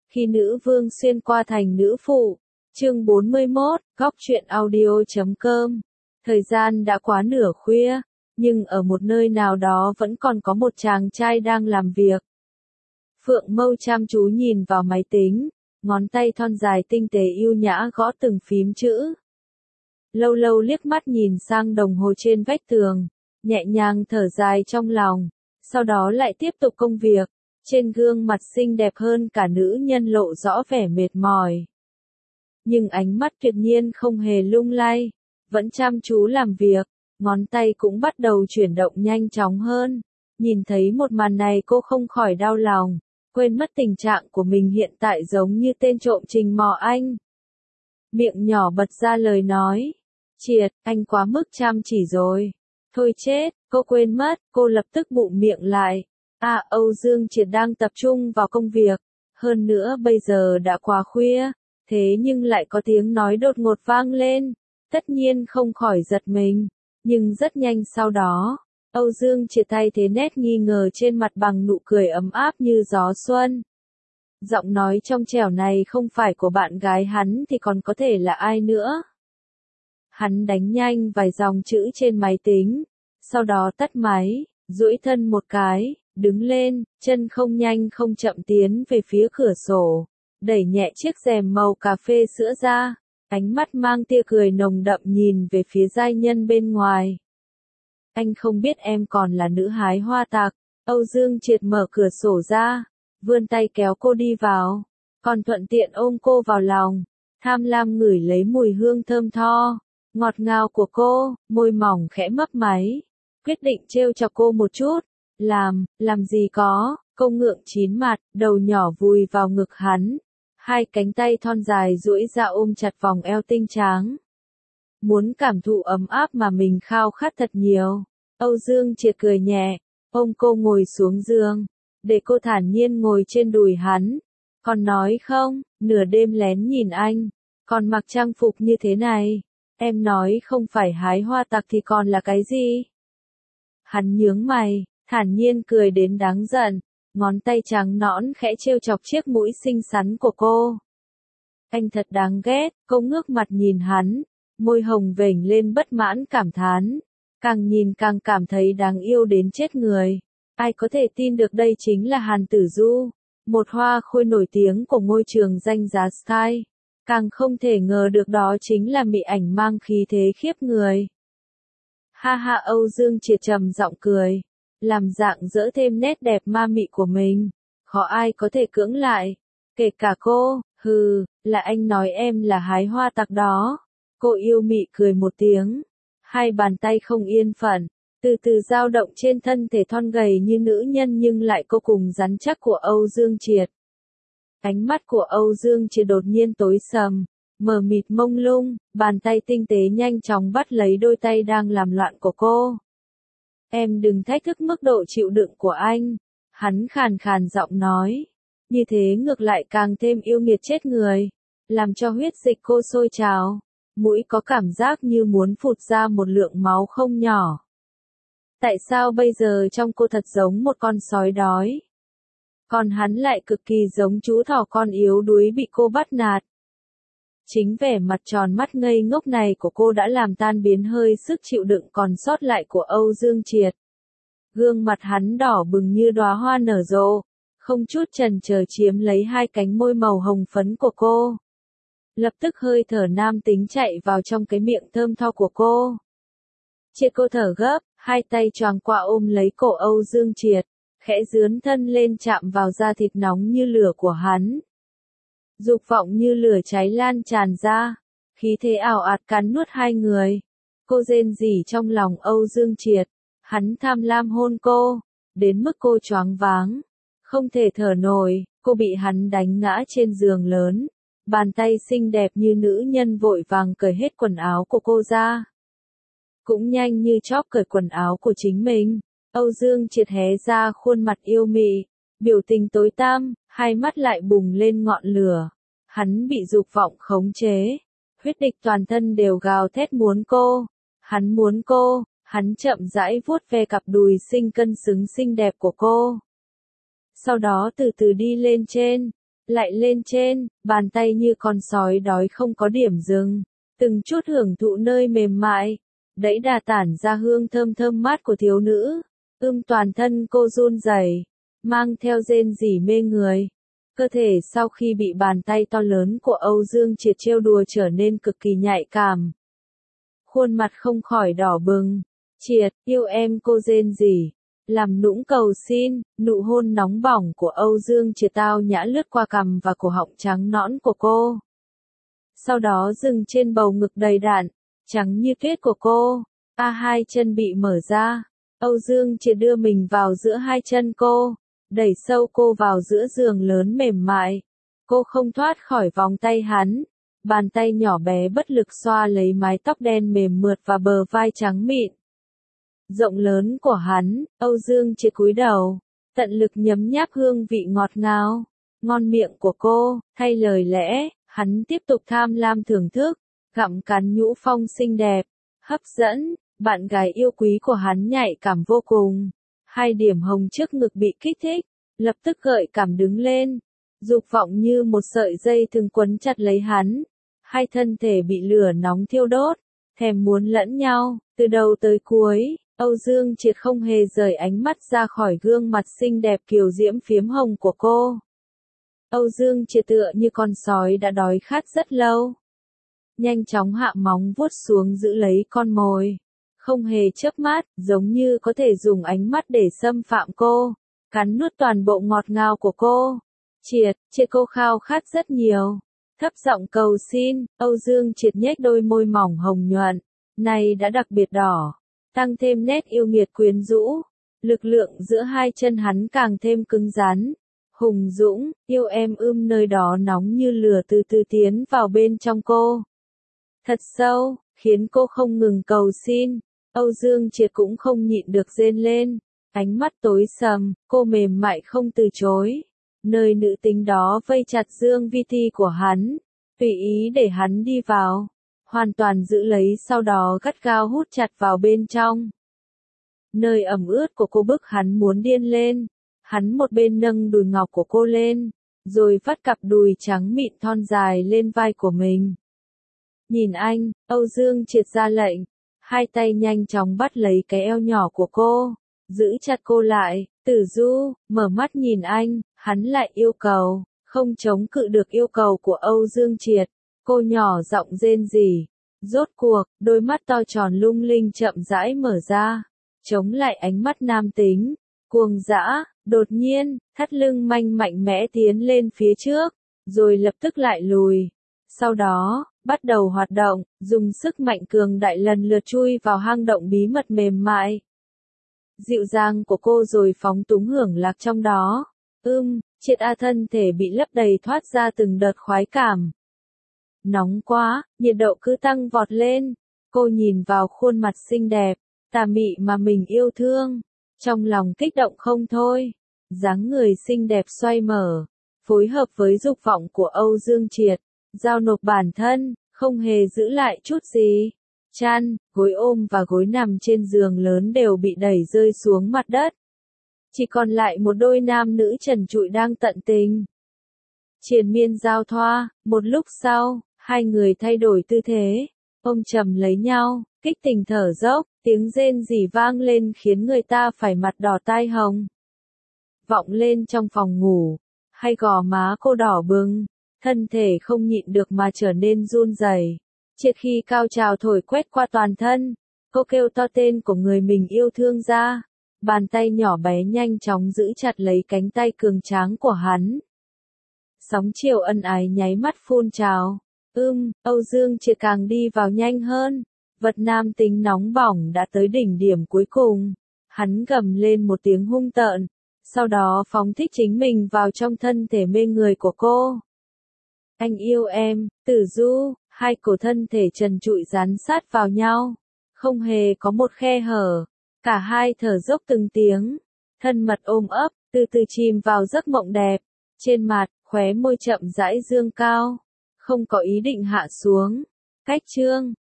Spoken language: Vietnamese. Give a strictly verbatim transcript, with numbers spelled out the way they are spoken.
Khi nữ vương xuyên qua thành nữ phụ. Chương bốn mươi mốt, góc truyện audio chấm com. Thời gian đã quá nửa khuya, nhưng ở một nơi nào đó vẫn còn có một chàng trai đang làm việc. Phượng Mâu chăm chú nhìn vào máy tính, ngón tay thon dài tinh tế yêu nhã gõ từng phím chữ. Lâu lâu liếc mắt nhìn sang đồng hồ trên vách tường, nhẹ nhàng thở dài trong lòng, sau đó lại tiếp tục công việc. Trên gương mặt xinh đẹp hơn cả nữ nhân lộ rõ vẻ mệt mỏi. Nhưng ánh mắt tuyệt nhiên không hề lung lay, vẫn chăm chú làm việc, ngón tay cũng bắt đầu chuyển động nhanh chóng hơn. Nhìn thấy một màn này cô không khỏi đau lòng, quên mất tình trạng của mình hiện tại giống như tên trộm Trình Mò Anh. Miệng nhỏ bật ra lời nói, Triệt, anh quá mức chăm chỉ rồi. Thôi chết, cô quên mất, cô lập tức bụm miệng lại. À, Âu Dương Triệt đang tập trung vào công việc, hơn nữa bây giờ đã quá khuya, thế nhưng lại có tiếng nói đột ngột vang lên, tất nhiên không khỏi giật mình, nhưng rất nhanh sau đó, Âu Dương Triệt thay thế nét nghi ngờ trên mặt bằng nụ cười ấm áp như gió xuân. Giọng nói trong trẻo này không phải của bạn gái hắn thì còn có thể là ai nữa. Hắn đánh nhanh vài dòng chữ trên máy tính, sau đó tắt máy, duỗi thân một cái. Đứng lên, chân không nhanh không chậm tiến về phía cửa sổ, đẩy nhẹ chiếc rèm màu cà phê sữa ra, ánh mắt mang tia cười nồng đậm nhìn về phía giai nhân bên ngoài. Anh không biết em còn là nữ hái hoa tạc. Âu Dương Triệt mở cửa sổ ra, vươn tay kéo cô đi vào, còn thuận tiện ôm cô vào lòng, tham lam ngửi lấy mùi hương thơm tho, ngọt ngào của cô, môi mỏng khẽ mấp máy, quyết định trêu chọc cô một chút. Làm, làm gì có, cô ngượng chín mặt, đầu nhỏ vùi vào ngực hắn, hai cánh tay thon dài duỗi ra ôm chặt vòng eo tinh tráng. Muốn cảm thụ ấm áp mà mình khao khát thật nhiều, Âu Dương Triệt cười nhẹ, ôm cô ngồi xuống giường, để cô thản nhiên ngồi trên đùi hắn. Còn nói không, nửa đêm lén nhìn anh, còn mặc trang phục như thế này, em nói không phải hái hoa tặc thì còn là cái gì? Hắn nhướng mày. Thản nhiên cười đến đáng giận, ngón tay trắng nõn khẽ trêu chọc chiếc mũi xinh xắn của cô. Anh thật đáng ghét, cô ngước mặt nhìn hắn, môi hồng vểnh lên bất mãn cảm thán, càng nhìn càng cảm thấy đáng yêu đến chết người. Ai có thể tin được đây chính là Hàn Tử Du, một hoa khôi nổi tiếng của ngôi trường danh giá Sky, càng không thể ngờ được đó chính là mỹ ảnh mang khí thế khiếp người. Ha ha, Âu Dương Triệt trầm giọng cười, làm dạng dỡ thêm nét đẹp ma mị của mình, khó ai có thể cưỡng lại, kể cả cô. Hừ, là anh nói em là hái hoa tặc đó. Cô yêu mị cười một tiếng, hai bàn tay không yên phận, từ từ dao động trên thân thể thon gầy như nữ nhân nhưng lại vô cùng rắn chắc của Âu Dương Triệt. Ánh mắt của Âu Dương Triệt đột nhiên tối sầm, mờ mịt mông lung, bàn tay tinh tế nhanh chóng bắt lấy đôi tay đang làm loạn của cô. Em đừng thách thức mức độ chịu đựng của anh, hắn khàn khàn giọng nói, như thế ngược lại càng thêm yêu nghiệt chết người, làm cho huyết dịch cô sôi trào, mũi có cảm giác như muốn phụt ra một lượng máu không nhỏ. Tại sao bây giờ trông cô thật giống một con sói đói? Còn hắn lại cực kỳ giống chú thỏ con yếu đuối bị cô bắt nạt. Chính vẻ mặt tròn mắt ngây ngốc này của cô đã làm tan biến hơi sức chịu đựng còn sót lại của Âu Dương Triệt. Gương mặt hắn đỏ bừng như đóa hoa nở rộ, không chút chần chờ chiếm lấy hai cánh môi màu hồng phấn của cô. Lập tức hơi thở nam tính chạy vào trong cái miệng thơm tho của cô. Triệt cô thở gấp, hai tay choàng qua ôm lấy cổ Âu Dương Triệt, khẽ dướn thân lên chạm vào da thịt nóng như lửa của hắn. Dục vọng như lửa cháy lan tràn ra, khí thế ảo ạt cắn nuốt hai người. Cô rên rỉ trong lòng Âu Dương Triệt, hắn tham lam hôn cô, đến mức cô choáng váng, không thể thở nổi, cô bị hắn đánh ngã trên giường lớn, bàn tay xinh đẹp như nữ nhân vội vàng cởi hết quần áo của cô ra. Cũng nhanh như chóp cởi quần áo của chính mình, Âu Dương Triệt hé ra khuôn mặt yêu mị, biểu tình tối tăm, hai mắt lại bùng lên ngọn lửa. Hắn bị dục vọng khống chế, huyết địch toàn thân đều gào thét muốn cô. Hắn muốn cô, hắn chậm rãi vuốt ve cặp đùi xinh cân xứng xinh đẹp của cô. Sau đó từ từ đi lên trên, lại lên trên, bàn tay như con sói đói không có điểm dừng, từng chút hưởng thụ nơi mềm mại, đẫy đà tản ra hương thơm thơm mát của thiếu nữ. Ưm toàn thân cô run rẩy, mang theo rên rỉ mê người. Cơ thể sau khi bị bàn tay to lớn của Âu Dương Triệt trêu đùa trở nên cực kỳ nhạy cảm. Khuôn mặt không khỏi đỏ bừng. Triệt, yêu em, cô rên rỉ. Làm nũng cầu xin, nụ hôn nóng bỏng của Âu Dương Triệt tao nhã lướt qua cằm và cổ họng trắng nõn của cô. Sau đó dừng trên bầu ngực đầy đặn, trắng như tuyết của cô. A hai chân bị mở ra. Âu Dương Triệt đưa mình vào giữa hai chân cô, đẩy sâu cô vào giữa giường lớn mềm mại. Cô không thoát khỏi vòng tay hắn. Bàn tay nhỏ bé bất lực xoa lấy mái tóc đen mềm mượt và bờ vai trắng mịn rộng lớn của hắn. Âu Dương Triệt cúi đầu, tận lực nhấm nháp hương vị ngọt ngào, ngon miệng của cô. Thay lời lẽ, hắn tiếp tục tham lam thưởng thức, gặm cắn nhũ phong xinh đẹp, hấp dẫn. Bạn gái yêu quý của hắn nhạy cảm vô cùng. Hai điểm hồng trước ngực bị kích thích, lập tức gợi cảm đứng lên. Dục vọng như một sợi dây thừng quấn chặt lấy hắn. Hai thân thể bị lửa nóng thiêu đốt, thèm muốn lẫn nhau. Từ đầu tới cuối, Âu Dương Triệt không hề rời ánh mắt ra khỏi gương mặt xinh đẹp kiều diễm phiếm hồng của cô. Âu Dương Triệt tựa như con sói đã đói khát rất lâu. Nhanh chóng hạ móng vuốt xuống giữ lấy con mồi. Không hề chớp mắt, giống như có thể dùng ánh mắt để xâm phạm cô, cắn nuốt toàn bộ ngọt ngào của cô. Triệt, Triệt, cô khao khát rất nhiều. Thấp giọng cầu xin. Âu Dương Triệt nhếch đôi môi mỏng hồng nhuận, này đã đặc biệt đỏ, tăng thêm nét yêu nghiệt quyến rũ. Lực lượng giữa hai chân hắn càng thêm cứng rắn, hùng dũng. Yêu em ưm nơi đó nóng như lửa từ từ tiến vào bên trong cô. Thật sâu, khiến cô không ngừng cầu xin. Âu Dương Triệt cũng không nhịn được rên lên. Ánh mắt tối sầm, cô mềm mại không từ chối. Nơi nữ tính đó vây chặt dương vi thi của hắn, tùy ý để hắn đi vào, hoàn toàn giữ lấy sau đó gắt gao hút chặt vào bên trong. Nơi ẩm ướt của cô bức hắn muốn điên lên. Hắn một bên nâng đùi ngọc của cô lên, rồi vắt cặp đùi trắng mịn thon dài lên vai của mình. Nhìn anh, Âu Dương Triệt ra lệnh. Hai tay nhanh chóng bắt lấy cái eo nhỏ của cô, giữ chặt cô lại. Tử Du, mở mắt nhìn anh, hắn lại yêu cầu, không chống cự được yêu cầu của Âu Dương Triệt. Cô nhỏ giọng rên rỉ. Rốt cuộc, đôi mắt to tròn lung linh chậm rãi mở ra, chống lại ánh mắt nam tính, cuồng dã. Đột nhiên, thắt lưng manh mạnh mẽ tiến lên phía trước, rồi lập tức lại lùi. Sau đó, bắt đầu hoạt động, dùng sức mạnh cường đại lần lượt chui vào hang động bí mật mềm mại. Dịu dàng của cô rồi phóng túng hưởng lạc trong đó. Ưm, Triệt a thân thể bị lấp đầy thoát ra từng đợt khoái cảm. Nóng quá, nhiệt độ cứ tăng vọt lên. Cô nhìn vào khuôn mặt xinh đẹp, tà mị mà mình yêu thương. Trong lòng kích động không thôi. Dáng người xinh đẹp xoay mở, phối hợp với dục vọng của Âu Dương Triệt. Giao nộp bản thân, không hề giữ lại chút gì. Chăn, gối ôm và gối nằm trên giường lớn đều bị đẩy rơi xuống mặt đất. Chỉ còn lại một đôi nam nữ trần trụi đang tận tình. Triền miên giao thoa, một lúc sau, hai người thay đổi tư thế, ôm chầm lấy nhau, kích tình thở dốc, tiếng rên rỉ vang lên khiến người ta phải mặt đỏ tai hồng. Vọng lên trong phòng ngủ, hai gò má cô đỏ bừng, thân thể không nhịn được mà trở nên run rẩy. Triệt khi cao trào thổi quét qua toàn thân, cô kêu to tên của người mình yêu thương ra. Bàn tay nhỏ bé nhanh chóng giữ chặt lấy cánh tay cường tráng của hắn. Sóng chiều ân ái nháy mắt phun trào. Ưm, Âu Dương Triệt càng đi vào nhanh hơn. Vật nam tính nóng bỏng đã tới đỉnh điểm cuối cùng. Hắn gầm lên một tiếng hung tợn, sau đó phóng thích chính mình vào trong thân thể mê người của cô. Anh yêu em, Tử Du. Hai cổ thân thể trần trụi dán sát vào nhau, không hề có một khe hở. Cả hai thở dốc từng tiếng, thân mật ôm ấp, từ từ chìm vào giấc mộng đẹp. Trên mặt, khóe môi chậm rãi dương cao, không có ý định hạ xuống. Cách chương